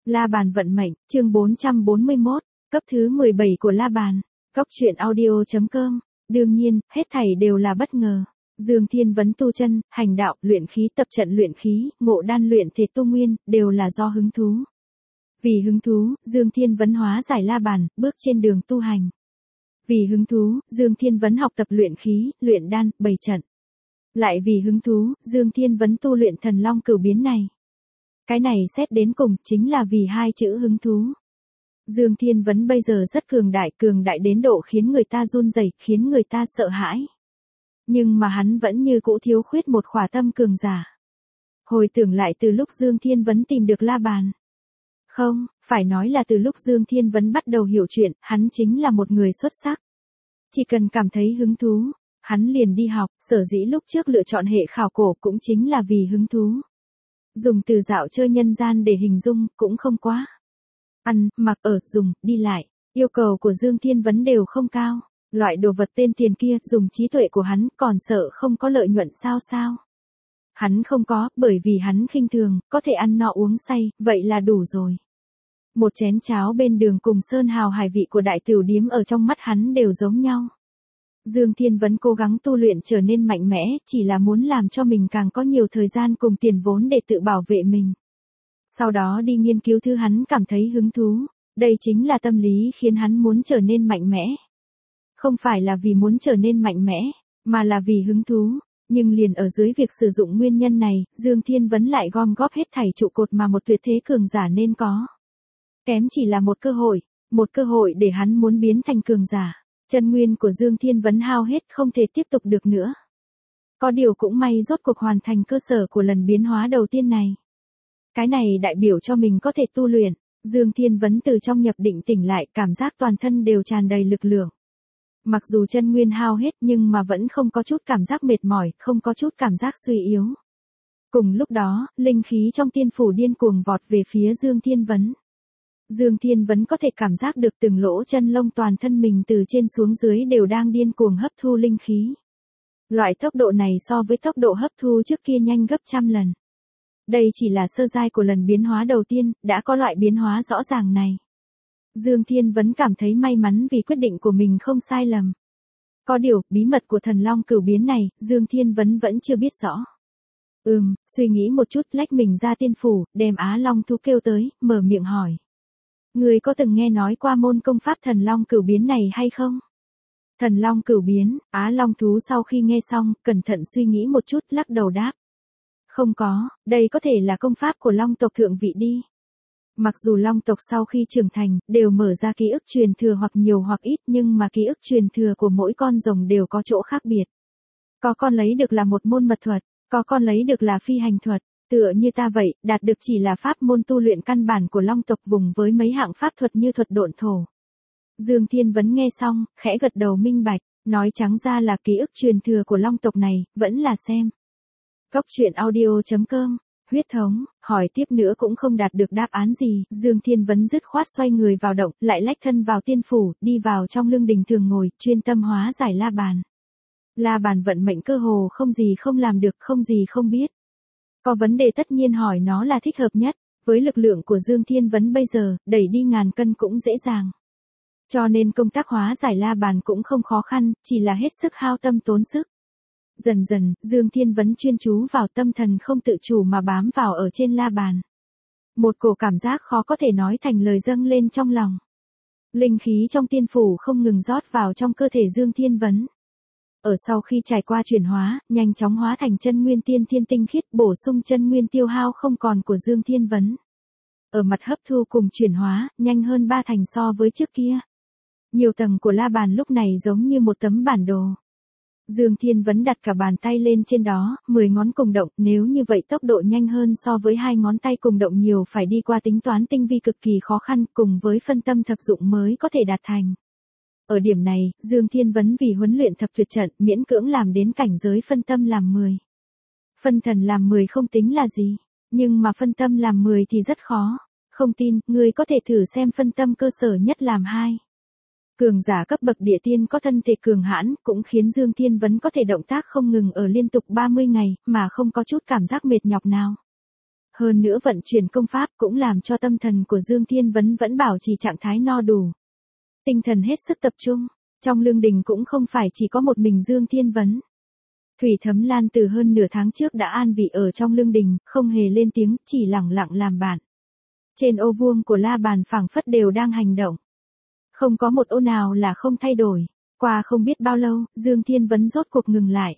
La bàn vận mệnh, chương 441, cấp thứ 17 của La bàn. Cóc truyện audio.com. Đương nhiên, hết thảy đều là bất ngờ. Dương Thiên Vấn tu chân, hành đạo, luyện khí, tập trận luyện khí, ngộ đan luyện thể tu nguyên, đều là do hứng thú. Vì hứng thú, Dương Thiên Vấn hóa giải La bàn, bước trên đường tu hành. Vì hứng thú, Dương Thiên Vấn học tập luyện khí, luyện đan, bày trận. Lại vì hứng thú, Dương Thiên Vấn tu luyện thần long cửu biến này. Cái này xét đến cùng chính là vì hai chữ hứng thú. Dương Thiên Vấn bây giờ rất cường đại đến độ khiến người ta run rẩy, khiến người ta sợ hãi. Nhưng mà hắn vẫn như cũ thiếu khuyết một khỏa tâm cường giả. Hồi tưởng lại từ lúc Dương Thiên Vấn tìm được La bàn. Không, phải nói là từ lúc Dương Thiên Vấn bắt đầu hiểu chuyện, hắn chính là một người xuất sắc. Chỉ cần cảm thấy hứng thú, hắn liền đi học, sở dĩ lúc trước lựa chọn hệ khảo cổ cũng chính là vì hứng thú. Dùng từ dạo chơi nhân gian để hình dung cũng không quá. Ăn, mặc ở, dùng, đi lại, yêu cầu của Dương Thiên Vấn đều không cao. Loại đồ vật tên tiền kia dùng trí tuệ của hắn còn sợ không có lợi nhuận sao? Hắn không có, bởi vì hắn khinh thường, có thể ăn no uống say, vậy là đủ rồi. Một chén cháo bên đường cùng sơn hào hải vị của đại tiểu điếm ở trong mắt hắn đều giống nhau. Dương Thiên Vấn cố gắng tu luyện trở nên mạnh mẽ, chỉ là muốn làm cho mình càng có nhiều thời gian cùng tiền vốn để tự bảo vệ mình. Sau đó đi nghiên cứu thứ hắn cảm thấy hứng thú, đây chính là tâm lý khiến hắn muốn trở nên mạnh mẽ. Không phải là vì muốn trở nên mạnh mẽ, mà là vì hứng thú. Nhưng liền ở dưới việc sử dụng nguyên nhân này, Dương Thiên Vấn lại gom góp hết thảy trụ cột mà một tuyệt thế cường giả nên có. Kém chỉ là một cơ hội để hắn muốn biến thành cường giả. Chân nguyên của Dương Thiên Vấn hao hết không thể tiếp tục được nữa. Có điều cũng may rốt cuộc hoàn thành cơ sở của lần biến hóa đầu tiên này. Cái này đại biểu cho mình có thể tu luyện. Dương Thiên Vấn từ trong nhập định tỉnh lại, cảm giác toàn thân đều tràn đầy lực lượng. Mặc dù chân nguyên hao hết nhưng mà vẫn không có chút cảm giác mệt mỏi, không có chút cảm giác suy yếu. Cùng lúc đó, linh khí trong tiên phủ điên cuồng vọt về phía Dương Thiên Vấn. Dương Thiên Vấn có thể cảm giác được từng lỗ chân lông toàn thân mình từ trên xuống dưới đều đang điên cuồng hấp thu linh khí. Loại tốc độ này so với tốc độ hấp thu trước kia nhanh gấp trăm lần. Đây chỉ là sơ giai của lần biến hóa đầu tiên, đã có loại biến hóa rõ ràng này. Dương Thiên Vấn cảm thấy may mắn vì quyết định của mình không sai lầm. Có điều, bí mật của thần long cửu biến này, Dương Thiên Vấn vẫn chưa biết rõ. Suy nghĩ một chút lách mình ra tiên phủ, đem Á Long Thú kêu tới, mở miệng hỏi. Người có từng nghe nói qua môn công pháp thần long cửu biến này hay không? Thần long cửu biến, Á Long Thú sau khi nghe xong, cẩn thận suy nghĩ một chút lắc đầu đáp. Không có, đây có thể là công pháp của long tộc thượng vị đi. Mặc dù long tộc sau khi trưởng thành, đều mở ra ký ức truyền thừa hoặc nhiều hoặc ít nhưng mà ký ức truyền thừa của mỗi con rồng đều có chỗ khác biệt. Có con lấy được là một môn mật thuật, có con lấy được là phi hành thuật, tựa như ta vậy, đạt được chỉ là pháp môn tu luyện căn bản của long tộc vùng với mấy hạng pháp thuật như thuật độn thổ. Dương Thiên Vấn nghe xong, khẽ gật đầu minh bạch, nói trắng ra là ký ức truyền thừa của long tộc này, vẫn là xem. Cóc truyện audio.com. Huyết thống, hỏi tiếp nữa cũng không đạt được đáp án gì, Dương Thiên Vấn dứt khoát xoay người vào động, lại lách thân vào tiên phủ, đi vào trong lương đình thường ngồi, chuyên tâm hóa giải La bàn. La bàn vận mệnh cơ hồ không gì không làm được, không gì không biết. Có vấn đề tất nhiên hỏi nó là thích hợp nhất, với lực lượng của Dương Thiên Vấn bây giờ, đẩy đi ngàn cân cũng dễ dàng. Cho nên công tác hóa giải La bàn cũng không khó khăn, chỉ là hết sức hao tâm tốn sức. Dần dần, Dương Thiên Vấn chuyên chú vào tâm thần không tự chủ mà bám vào ở trên La bàn. Một cổ cảm giác khó có thể nói thành lời dâng lên trong lòng. Linh khí trong tiên phủ không ngừng rót vào trong cơ thể Dương Thiên Vấn. Ở sau khi trải qua chuyển hóa, nhanh chóng hóa thành chân nguyên tiên thiên tinh khiết, bổ sung chân nguyên tiêu hao không còn của Dương Thiên Vấn. Ở mặt hấp thu cùng chuyển hóa, nhanh hơn 3 thành so với trước kia. Nhiều tầng của La bàn lúc này giống như một tấm bản đồ. Dương Thiên Vấn đặt cả bàn tay lên trên đó, 10 ngón cùng động, nếu như vậy tốc độ nhanh hơn so với 2 ngón tay cùng động nhiều phải đi qua tính toán tinh vi cực kỳ khó khăn cùng với phân tâm thập dụng mới có thể đạt thành. Ở điểm này, Dương Thiên Vấn vì huấn luyện thập tuyệt trận miễn cưỡng làm đến cảnh giới phân tâm làm 10. Phân thần làm 10 không tính là gì, nhưng mà phân tâm làm 10 thì rất khó. Không tin, người có thể thử xem phân tâm cơ sở nhất làm 2. Cường giả cấp bậc địa tiên có thân thể cường hãn, cũng khiến Dương Thiên Vấn có thể động tác không ngừng ở liên tục 30 ngày, mà không có chút cảm giác mệt nhọc nào. Hơn nữa vận chuyển công pháp cũng làm cho tâm thần của Dương Thiên Vấn vẫn bảo trì trạng thái no đủ. Tinh thần hết sức tập trung, trong lương đình cũng không phải chỉ có một mình Dương Thiên Vấn. Thủy Thấm Lan từ hơn nửa tháng trước đã an vị ở trong lương đình, không hề lên tiếng, chỉ lẳng lặng làm bạn. Trên ô vuông của la bàn phảng phất đều đang hành động. Không có một ô nào là không thay đổi. Qua không biết bao lâu, Dương Thiên Vấn rốt cuộc ngừng lại.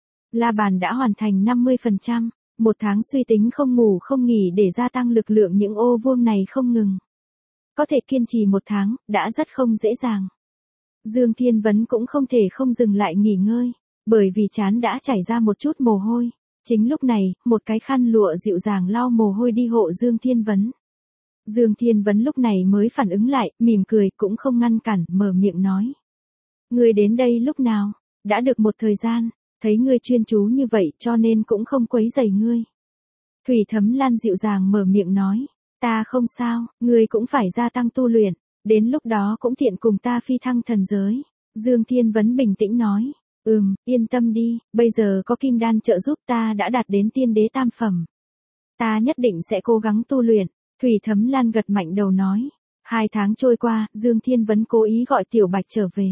La bàn đã hoàn thành 50%, một tháng suy tính không ngủ không nghỉ để gia tăng lực lượng những ô vuông này không ngừng. Có thể kiên trì một tháng, đã rất không dễ dàng. Dương Thiên Vấn cũng không thể không dừng lại nghỉ ngơi, bởi vì trán đã chảy ra một chút mồ hôi. Chính lúc này, một cái khăn lụa dịu dàng lau mồ hôi đi hộ Dương Thiên Vấn. Dương Thiên Vấn lúc này mới phản ứng lại, mỉm cười cũng không ngăn cản, mở miệng nói. Ngươi đến đây lúc nào? Đã được một thời gian, thấy ngươi chuyên chú như vậy cho nên cũng không quấy rầy ngươi. Thủy Thấm Lan dịu dàng mở miệng nói. Ta không sao, ngươi cũng phải gia tăng tu luyện, đến lúc đó cũng tiện cùng ta phi thăng thần giới. Dương Thiên Vấn bình tĩnh nói. Yên tâm đi, bây giờ có kim đan trợ giúp ta đã đạt đến tiên đế tam phẩm. Ta nhất định sẽ cố gắng tu luyện. Thủy Thấm Lan gật mạnh đầu nói. 2 tháng trôi qua, Dương Thiên Vấn cố ý gọi Tiểu Bạch trở về.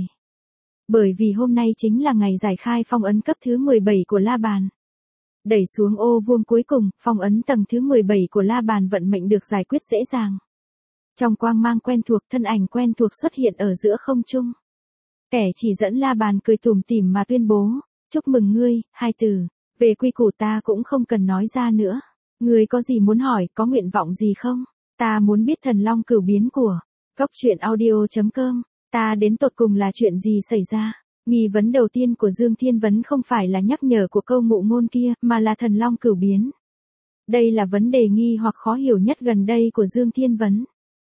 Bởi vì hôm nay chính là ngày giải khai phong ấn cấp thứ 17 của La Bàn. Đẩy xuống ô vuông cuối cùng, phong ấn tầng thứ 17 của La Bàn vận mệnh được giải quyết dễ dàng. Trong quang mang quen thuộc, thân ảnh quen thuộc xuất hiện ở giữa không trung. Kẻ chỉ dẫn La Bàn cười tủm tỉm mà tuyên bố. Chúc mừng ngươi, hai từ. Về quy củ ta cũng không cần nói ra nữa. Ngươi có gì muốn hỏi, có nguyện vọng gì không? Ta muốn biết thần long cửu biến của Góc Truyện Audio.com. Ta đến tột cùng là chuyện gì xảy ra? Nghi vấn đầu tiên của Dương Thiên Vấn không phải là nhắc nhở của câu ngụ ngôn kia, mà là thần long cửu biến. Đây là vấn đề nghi hoặc khó hiểu nhất gần đây của Dương Thiên Vấn.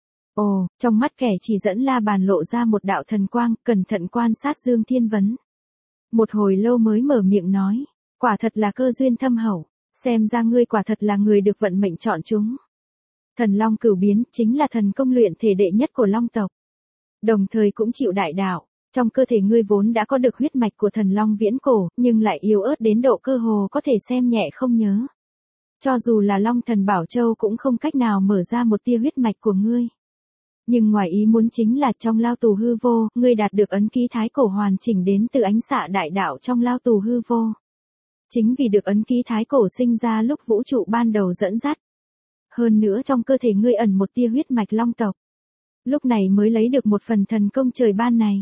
Ồ, trong mắt kẻ chỉ dẫn La Bàn lộ ra một đạo thần quang, cẩn thận quan sát Dương Thiên Vấn. Một hồi lâu mới mở miệng nói, quả thật là cơ duyên thâm hậu, xem ra ngươi quả thật là người được vận mệnh chọn chúng. Thần long cửu biến chính là thần công luyện thể đệ nhất của long tộc. Đồng thời cũng chịu đại đạo, trong cơ thể ngươi vốn đã có được huyết mạch của thần long viễn cổ, nhưng lại yếu ớt đến độ cơ hồ có thể xem nhẹ không nhớ. Cho dù là long thần Bảo Châu cũng không cách nào mở ra một tia huyết mạch của ngươi. Nhưng ngoài ý muốn chính là trong lao tù hư vô, ngươi đạt được ấn ký thái cổ hoàn chỉnh đến từ ánh xạ đại đạo trong lao tù hư vô. Chính vì được ấn ký thái cổ sinh ra lúc vũ trụ ban đầu dẫn dắt. Hơn nữa trong cơ thể ngươi ẩn một tia huyết mạch long tộc. Lúc này mới lấy được một phần thần công trời ban này.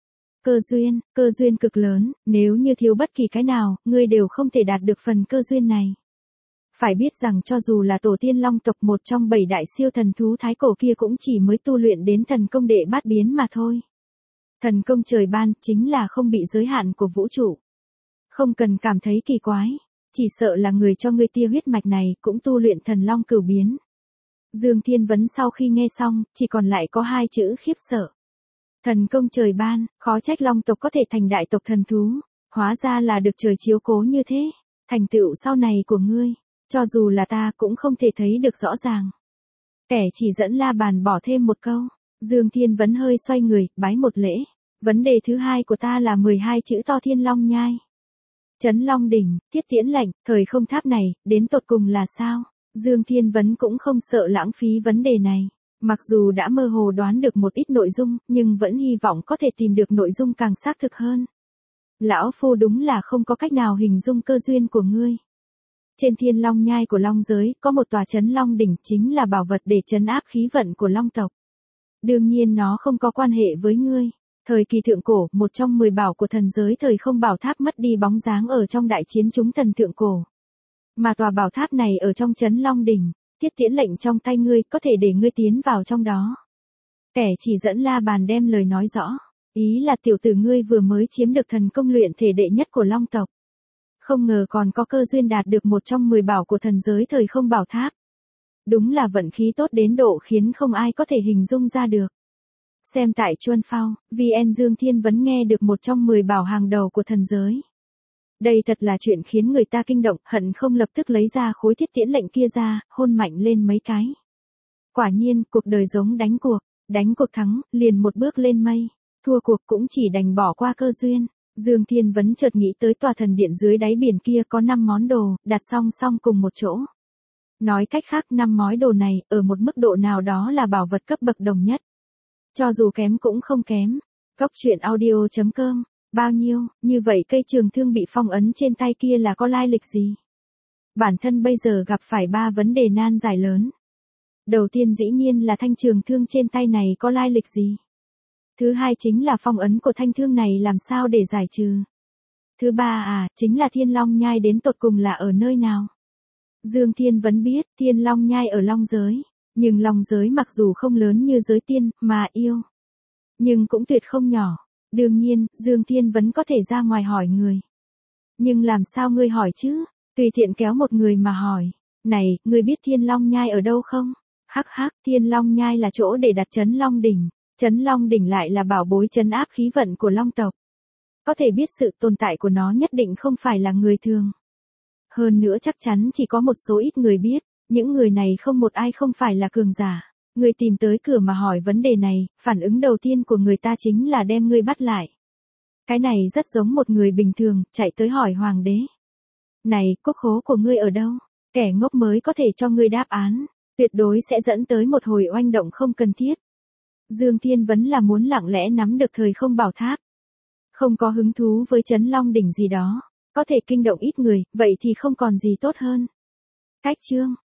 Cơ duyên cực lớn, nếu như thiếu bất kỳ cái nào, ngươi đều không thể đạt được phần cơ duyên này. Phải biết rằng cho dù là tổ tiên long tộc một trong 7 đại siêu thần thú thái cổ kia cũng chỉ mới tu luyện đến thần công đệ bát biến mà thôi. Thần công trời ban chính là không bị giới hạn của vũ trụ. Không cần cảm thấy kỳ quái, chỉ sợ là người cho ngươi tia huyết mạch này cũng tu luyện thần long cửu biến. Dương Thiên Vấn sau khi nghe xong, chỉ còn lại có 2 chữ khiếp sợ. Thần công trời ban, khó trách long tộc có thể thành đại tộc thần thú, hóa ra là được trời chiếu cố như thế. Thành tựu sau này của ngươi, cho dù là ta cũng không thể thấy được rõ ràng. Kẻ chỉ dẫn La Bàn bỏ thêm một câu, Dương Thiên Vấn hơi xoay người, bái một lễ. Vấn đề thứ 2 của ta là 12 chữ to thiên long nhai. Trấn Long đỉnh, Thiết Tiễn lệnh, thời không tháp này, đến tột cùng là sao? Dương Thiên Vấn cũng không sợ lãng phí vấn đề này. Mặc dù đã mơ hồ đoán được một ít nội dung, nhưng vẫn hy vọng có thể tìm được nội dung càng xác thực hơn. Lão Phu đúng là không có cách nào hình dung cơ duyên của ngươi. Trên thiên long nhai của long giới, có một tòa trấn long đỉnh chính là bảo vật để trấn áp khí vận của long tộc. Đương nhiên nó không có quan hệ với ngươi. Thời kỳ thượng cổ, một trong 10 bảo của thần giới thời không bảo tháp mất đi bóng dáng ở trong đại chiến chúng thần thượng cổ. Mà tòa bảo tháp này ở trong trấn long đỉnh, Thiết Tiễn lệnh trong tay ngươi có thể để ngươi tiến vào trong đó. Kẻ chỉ dẫn La Bàn đem lời nói rõ, ý là tiểu tử ngươi vừa mới chiếm được thần công luyện thể đệ nhất của long tộc. Không ngờ còn có cơ duyên đạt được một trong 10 bảo của thần giới thời không bảo tháp. Đúng là vận khí tốt đến độ khiến không ai có thể hình dung ra được. Xem tại Chuân Phao, VN Dương Thiên Vấn nghe được một trong 10 bảo hàng đầu của thần giới. Đây thật là chuyện khiến người ta kinh động, hận không lập tức lấy ra khối thiết tiễn lệnh kia ra, hôn mạnh lên mấy cái. Quả nhiên, cuộc đời giống đánh cuộc thắng, liền một bước lên mây, thua cuộc cũng chỉ đành bỏ qua cơ duyên. Dương Thiên Vấn chợt nghĩ tới tòa thần điện dưới đáy biển kia có 5 món đồ, đặt song song cùng một chỗ. Nói cách khác, 5 món đồ này, ở một mức độ nào đó là bảo vật cấp bậc đồng nhất. Cho dù kém cũng không kém. Cốc truyện audio.com. Bao nhiêu, như vậy cây trường thương bị phong ấn trên tay kia là có lai lịch gì? Bản thân bây giờ gặp phải 3 vấn đề nan giải lớn. Đầu tiên dĩ nhiên là thanh trường thương trên tay này có lai lịch gì? Thứ hai chính là phong ấn của thanh thương này làm sao để giải trừ? Thứ ba chính là Thiên Long Nhai đến tột cùng là ở nơi nào? Dương Thiên Vấn biết, Thiên Long Nhai ở Long Giới. Nhưng Long Giới mặc dù không lớn như giới tiên, mà yêu. Nhưng cũng tuyệt không nhỏ. Đương nhiên, Dương Thiên Vấn có thể ra ngoài hỏi người. Nhưng làm sao ngươi hỏi chứ? Tùy tiện kéo một người mà hỏi. Này, ngươi biết Thiên Long Nhai ở đâu không? Hắc hắc, Thiên Long Nhai là chỗ để đặt Trấn Long Đỉnh. Trấn Long Đỉnh lại là bảo bối trấn áp khí vận của Long tộc. Có thể biết sự tồn tại của nó nhất định không phải là người thường. Hơn nữa chắc chắn chỉ có một số ít người biết. Những người này không một ai không phải là cường giả. Người tìm tới cửa mà hỏi vấn đề này, phản ứng đầu tiên của người ta chính là đem ngươi bắt lại. Cái này rất giống một người bình thường, chạy tới hỏi hoàng đế. Này, quốc khố của ngươi ở đâu? Kẻ ngốc mới có thể cho ngươi đáp án. Tuyệt đối sẽ dẫn tới một hồi oanh động không cần thiết. Dương Thiên Vấn là muốn lặng lẽ nắm được thời không bảo tháp. Không có hứng thú với Trấn Long Đỉnh gì đó. Có thể kinh động ít người, vậy thì không còn gì tốt hơn. Cách chương